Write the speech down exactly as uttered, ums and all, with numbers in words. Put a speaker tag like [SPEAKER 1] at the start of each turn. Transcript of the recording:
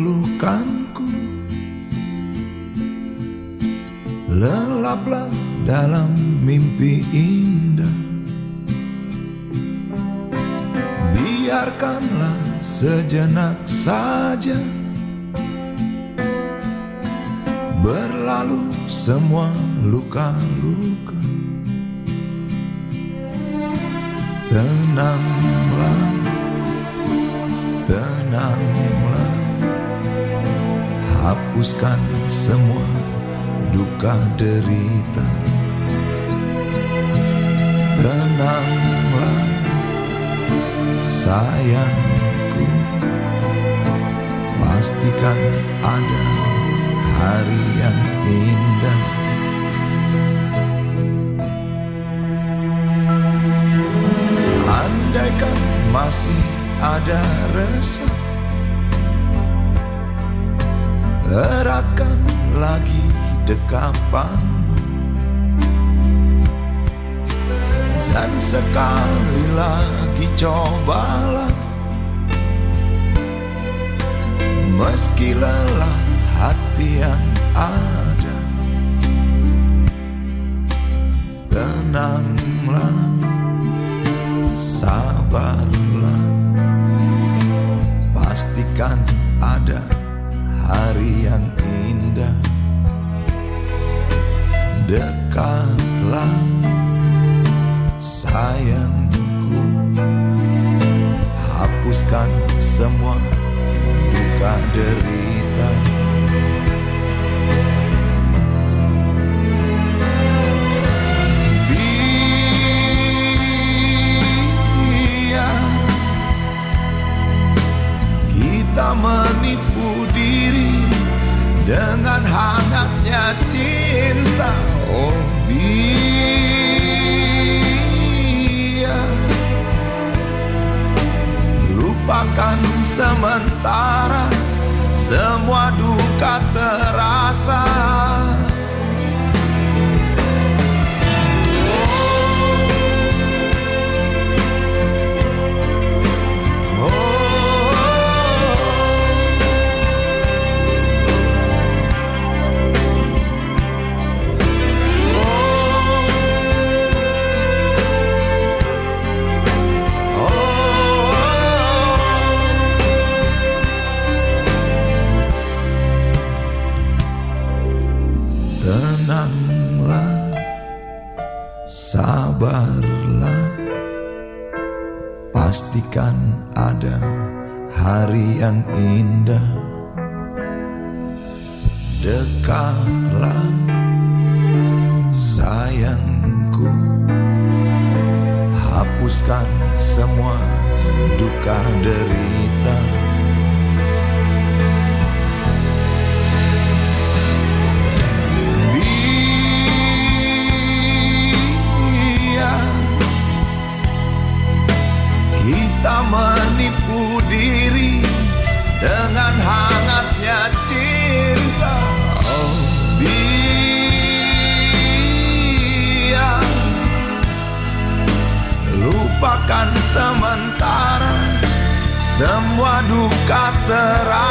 [SPEAKER 1] pelukanku, lelaplah dalam mimpi indah. Biarkanlah sejenak saja berlalu semua luka-luka. Tenanglah, tenanglah, hapuskan semua duka derita. Tenanglah sayangku, pastikan ada hari yang indah. Andaikan masih ada resah, eratkan lagi dekapanmu, dan sekali lagi cobalah, meski lelah hati yang ada. Tenanglah, sabarlah, pastikan ada hari yang indah. Dekatlah sayangku, hapuskan semua duka derita. Biar kita menipu diri dengan hangatnya cinta. Oh biar lupakan sementara semua duka terasa. Tenanglah, sabarlah, pastikan ada hari yang indah. Dekatlah sayangku, hapuskan semua duka derita. Kita menipu diri dengan hangatnya cinta. Oh biar lupakan sementara semua duka terasa.